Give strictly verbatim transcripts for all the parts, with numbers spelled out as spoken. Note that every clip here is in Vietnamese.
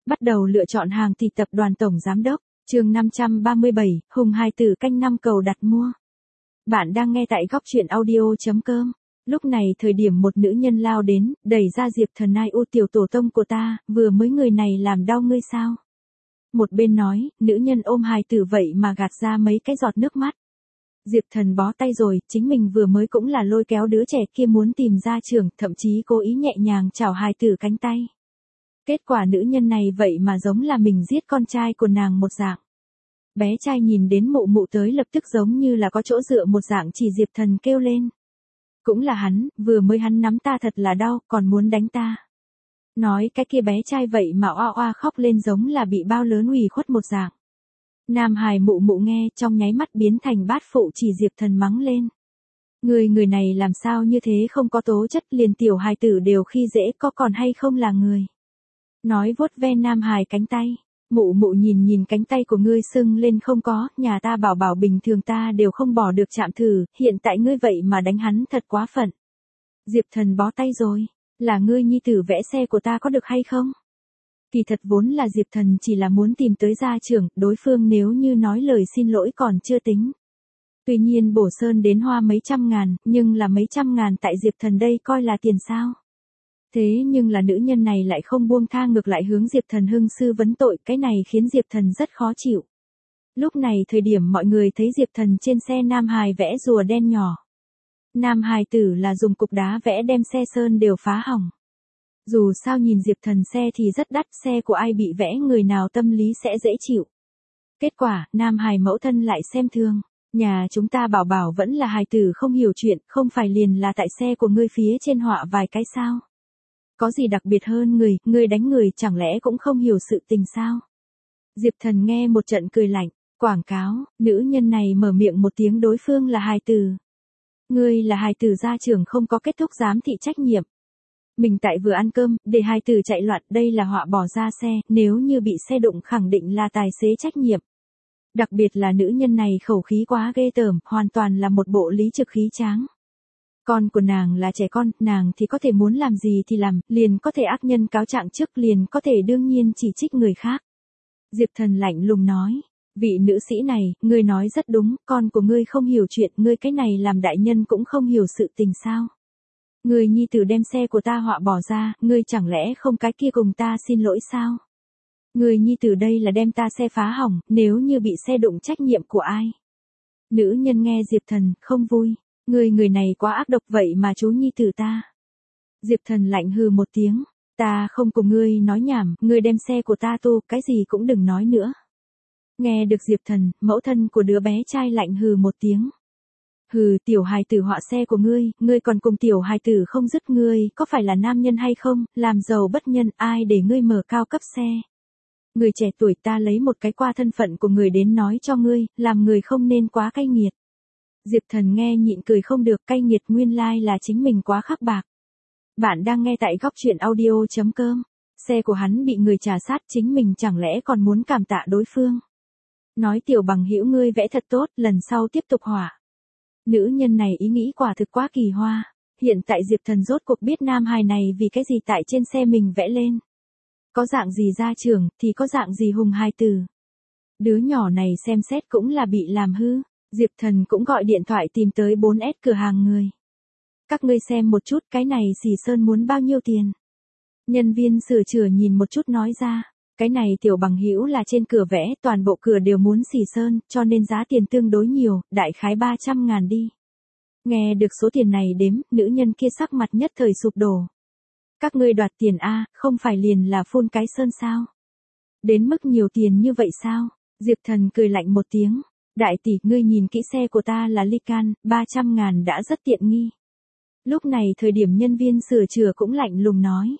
Bắt đầu lựa chọn hàng thì tập đoàn tổng giám đốc, chương năm trăm ba mươi bảy, Hùng hài tử canh năm cầu đặt mua. Bạn đang nghe tại góc truyện audio chấm com. Lúc này thời điểm một nữ nhân lao đến, đẩy ra Diệp Thần ai u tiểu tổ tông của ta, vừa mới người này làm đau ngươi sao? Một bên nói, nữ nhân ôm hài tử vậy mà gạt ra mấy cái giọt nước mắt. Diệp Thần bó tay rồi, chính mình vừa mới cũng là lôi kéo đứa trẻ kia muốn tìm ra trường, thậm chí cố ý nhẹ nhàng chảo hài tử cánh tay. Kết quả nữ nhân này vậy mà giống là mình giết con trai của nàng một dạng. Bé trai nhìn đến mụ mụ tới lập tức giống như là có chỗ dựa một dạng chỉ Diệp Thần kêu lên. Cũng là hắn, vừa mới hắn nắm ta thật là đau, còn muốn đánh ta. Nói cái kia bé trai vậy mà oa oa khóc lên giống là bị bao lớn ủy khuất một dạng. Nam hài mụ mụ nghe trong nháy mắt biến thành bát phụ chỉ Diệp Thần mắng lên. Người người này làm sao như thế không có tố chất liền tiểu hài tử đều khi dễ có còn hay không là người. Nói vuốt ve Nam hài cánh tay. Mụ mụ nhìn nhìn cánh tay của ngươi sưng lên không có, nhà ta bảo bảo bình thường ta đều không bỏ được chạm thử, hiện tại ngươi vậy mà đánh hắn thật quá phận. Diệp Thần bó tay rồi, là ngươi nhi tử vẽ xe của ta có được hay không? Kỳ thật vốn là Diệp Thần chỉ là muốn tìm tới gia trưởng, đối phương nếu như nói lời xin lỗi còn chưa tính. Tuy nhiên bổ sơn đến hoa mấy trăm ngàn, nhưng là mấy trăm ngàn tại Diệp Thần đây coi là tiền sao? Thế nhưng là nữ nhân này lại không buông tha ngược lại hướng Diệp Thần hưng sư vấn tội, cái này khiến Diệp Thần rất khó chịu. Lúc này thời điểm mọi người thấy Diệp Thần trên xe Nam hài vẽ rùa đen nhỏ. Nam hài tử là dùng cục đá vẽ đem xe sơn đều phá hỏng. Dù sao nhìn Diệp Thần xe thì rất đắt, xe của ai bị vẽ người nào tâm lý sẽ dễ chịu. Kết quả, Nam hài mẫu thân lại xem thường. Nhà chúng ta bảo bảo vẫn là hài tử không hiểu chuyện, không phải liền là tại xe của ngươi phía trên họa vài cái sao? Có gì đặc biệt hơn người, người đánh người chẳng lẽ cũng không hiểu sự tình sao? Diệp Thần nghe một trận cười lạnh, quảng cáo, nữ nhân này mở miệng một tiếng đối phương là hài tử. Ngươi là hài tử gia trưởng không có kết thúc giám thị trách nhiệm. Mình tại vừa ăn cơm, để hài tử chạy loạn, đây là họa bỏ ra xe, nếu như bị xe đụng khẳng định là tài xế trách nhiệm. Đặc biệt là nữ nhân này khẩu khí quá ghê tởm, hoàn toàn là một bộ lý trực khí tráng. Con của nàng là trẻ con, nàng thì có thể muốn làm gì thì làm, liền có thể ác nhân cáo trạng trước, liền có thể đương nhiên chỉ trích người khác. Diệp Thần lạnh lùng nói, vị nữ sĩ này, ngươi nói rất đúng, con của ngươi không hiểu chuyện, ngươi cái này làm đại nhân cũng không hiểu sự tình sao. Ngươi nhi tử đem xe của ta họa bỏ ra, ngươi chẳng lẽ không cái kia cùng ta xin lỗi sao? Ngươi nhi tử đây là đem ta xe phá hỏng, nếu như bị xe đụng trách nhiệm của ai? Nữ nhân nghe Diệp Thần, không vui. Người người này quá ác độc vậy mà chú nhi tử ta. Diệp Thần lạnh hừ một tiếng, ta không cùng ngươi nói nhảm, ngươi đem xe của ta tu, cái gì cũng đừng nói nữa. Nghe được Diệp Thần, mẫu thân của đứa bé trai lạnh hừ một tiếng. Hừ, tiểu hài tử họa xe của ngươi, ngươi còn cùng tiểu hài tử không dứt, ngươi có phải là nam nhân hay không, làm giàu bất nhân, ai để ngươi mở cao cấp xe. Người trẻ tuổi ta lấy một cái qua thân phận của người đến nói cho ngươi, làm người không nên quá cay nghiệt. Diệp Thần nghe nhịn cười không được, cay nghiệt nguyên lai like là chính mình quá khắc bạc. Bạn đang nghe tại góc truyện audio chấm com. Xe của hắn bị người trà sát, chính mình chẳng lẽ còn muốn cảm tạ đối phương. Nói tiểu bằng hữu ngươi vẽ thật tốt, lần sau tiếp tục họa. Nữ nhân này ý nghĩ quả thực quá kỳ hoa. Hiện tại Diệp Thần rốt cuộc biết nam hài này vì cái gì tại trên xe mình vẽ lên. Có dạng gì gia trưởng, thì có dạng gì hùng hài tử. Đứa nhỏ này xem xét cũng là bị làm hư. Diệp Thần cũng gọi điện thoại tìm tới bốn S cửa hàng người. Các ngươi xem một chút, cái này xì sơn muốn bao nhiêu tiền? Nhân viên sửa chữa nhìn một chút nói ra, cái này tiểu bằng hữu là trên cửa vẽ, toàn bộ cửa đều muốn xì sơn, cho nên giá tiền tương đối nhiều, đại khái ba trăm ngàn đi. Nghe được số tiền này đếm, nữ nhân kia sắc mặt nhất thời sụp đổ. Các ngươi đoạt tiền A, không phải liền là phun cái sơn sao? Đến mức nhiều tiền như vậy sao? Diệp Thần cười lạnh một tiếng. Đại tỷ, ngươi nhìn kỹ xe của ta là Lycan, ba trăm ngàn đã rất tiện nghi. Lúc này thời điểm nhân viên sửa chữa cũng lạnh lùng nói.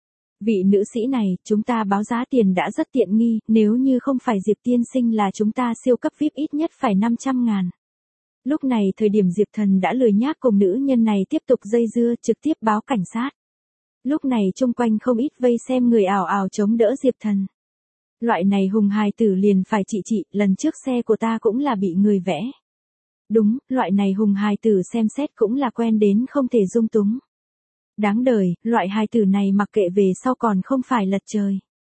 Vị nữ sĩ này, chúng ta báo giá tiền đã rất tiện nghi, nếu như không phải Diệp tiên sinh là chúng ta siêu cấp vi ai pi ít nhất phải năm trăm ngàn. Lúc này thời điểm Diệp Thần đã lười nhác cùng nữ nhân này tiếp tục dây dưa, trực tiếp báo cảnh sát. Lúc này chung quanh không ít vây xem người ảo ảo chống đỡ Diệp Thần. Loại này hùng hài tử liền phải trị trị, lần trước xe của ta cũng là bị người vẽ. Đúng, loại này hùng hài tử xem xét cũng là quen đến không thể dung túng. Đáng đời, loại hài tử này mặc kệ về sau còn không phải lật trời.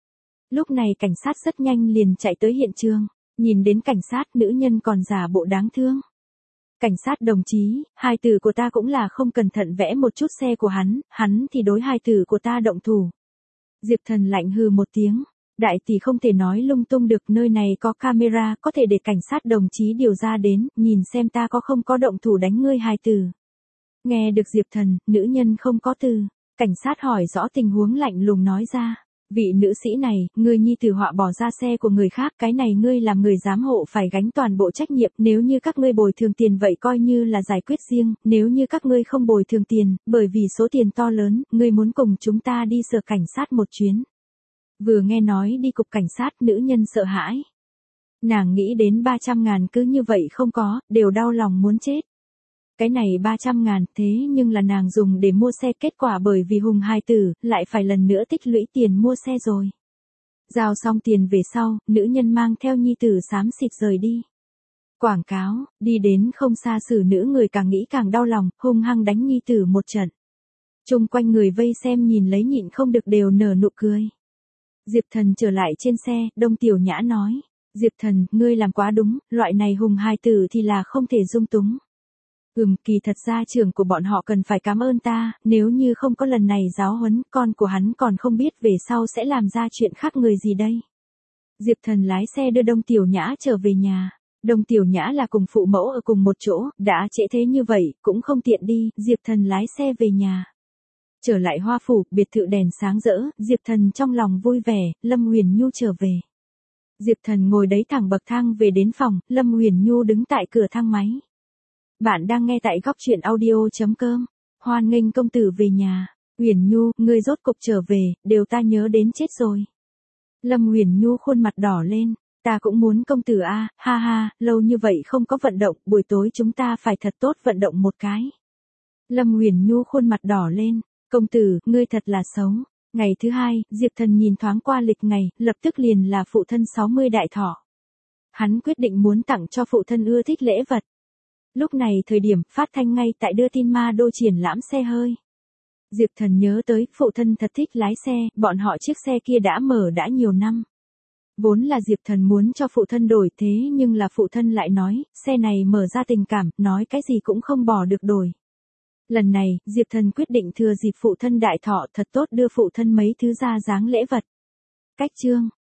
Lúc này cảnh sát rất nhanh liền chạy tới hiện trường, nhìn đến cảnh sát nữ nhân còn giả bộ đáng thương. Cảnh sát đồng chí, hai từ của ta cũng là không cẩn thận vẽ một chút xe của hắn, hắn thì đối hai từ của ta động thủ. Diệp Thần lạnh hừ một tiếng, đại tỷ không thể nói lung tung được, nơi này có camera, có thể để cảnh sát đồng chí điều ra đến, nhìn xem ta có không có động thủ đánh ngươi hai từ. Nghe được Diệp Thần, nữ nhân không có từ, cảnh sát hỏi rõ tình huống lạnh lùng nói ra. Vị nữ sĩ này, ngươi nhi tử họa bỏ ra xe của người khác, cái này ngươi làm người giám hộ phải gánh toàn bộ trách nhiệm, nếu như các ngươi bồi thường tiền vậy coi như là giải quyết riêng, nếu như các ngươi không bồi thường tiền, bởi vì số tiền to lớn, ngươi muốn cùng chúng ta đi sở cảnh sát một chuyến. Vừa nghe nói đi cục cảnh sát, nữ nhân sợ hãi. Nàng nghĩ đến ba trăm ngàn cứ như vậy không có, đều đau lòng muốn chết. Cái này ba trăm ngàn, thế nhưng là nàng dùng để mua xe, kết quả bởi vì hùng hài tử, lại phải lần nữa tích lũy tiền mua xe rồi. Giao xong tiền về sau, nữ nhân mang theo nhi tử xám xịt rời đi. Quảng cáo, đi đến không xa xử nữ người càng nghĩ càng đau lòng, hung hăng đánh nhi tử một trận. Chung quanh người vây xem nhìn lấy nhịn không được đều nở nụ cười. Diệp Thần trở lại trên xe, Đông Tiểu Nhã nói. Diệp Thần, ngươi làm quá đúng, loại này hùng hài tử thì là không thể dung túng. Ừm, kỳ thật ra trưởng của bọn họ cần phải cảm ơn ta, nếu như không có lần này giáo huấn, con của hắn còn không biết về sau sẽ làm ra chuyện khác người gì đây. Diệp Thần lái xe đưa Đông Tiểu Nhã trở về nhà. Đông Tiểu Nhã là cùng phụ mẫu ở cùng một chỗ, đã trễ thế như vậy, cũng không tiện đi, Diệp Thần lái xe về nhà. Trở lại Hoa Phủ, biệt thự đèn sáng rỡ, Diệp Thần trong lòng vui vẻ, Lâm Huyền Nhu trở về. Diệp Thần ngồi đấy thẳng bậc thang về đến phòng, Lâm Huyền Nhu đứng tại cửa thang máy. Bạn đang nghe tại góc truyện audio.com. Hoan nghênh công tử về nhà. Huyền Nhu, ngươi rốt cục trở về, đều ta nhớ đến chết rồi. Lâm Huyền Nhu khuôn mặt đỏ lên. Ta cũng muốn công tử a, ha ha, lâu như vậy không có vận động, buổi tối chúng ta phải thật tốt vận động một cái. Lâm Huyền Nhu khuôn mặt đỏ lên. Công tử, ngươi thật là xấu. Ngày thứ hai, Diệp Thần nhìn thoáng qua lịch ngày, lập tức liền là phụ thân sáu mươi đại thọ. Hắn quyết định muốn tặng cho phụ thân ưa thích lễ vật. Lúc này thời điểm phát thanh ngay tại đưa tin ma đô triển lãm xe hơi. Diệp Thần nhớ tới, phụ thân thật thích lái xe, bọn họ chiếc xe kia đã mở đã nhiều năm. Vốn là Diệp Thần muốn cho phụ thân đổi, thế nhưng là phụ thân lại nói, xe này mở ra tình cảm, nói cái gì cũng không bỏ được đổi. Lần này, Diệp Thần quyết định thừa dịp phụ thân đại thọ thật tốt đưa phụ thân mấy thứ ra dáng lễ vật. Cách chương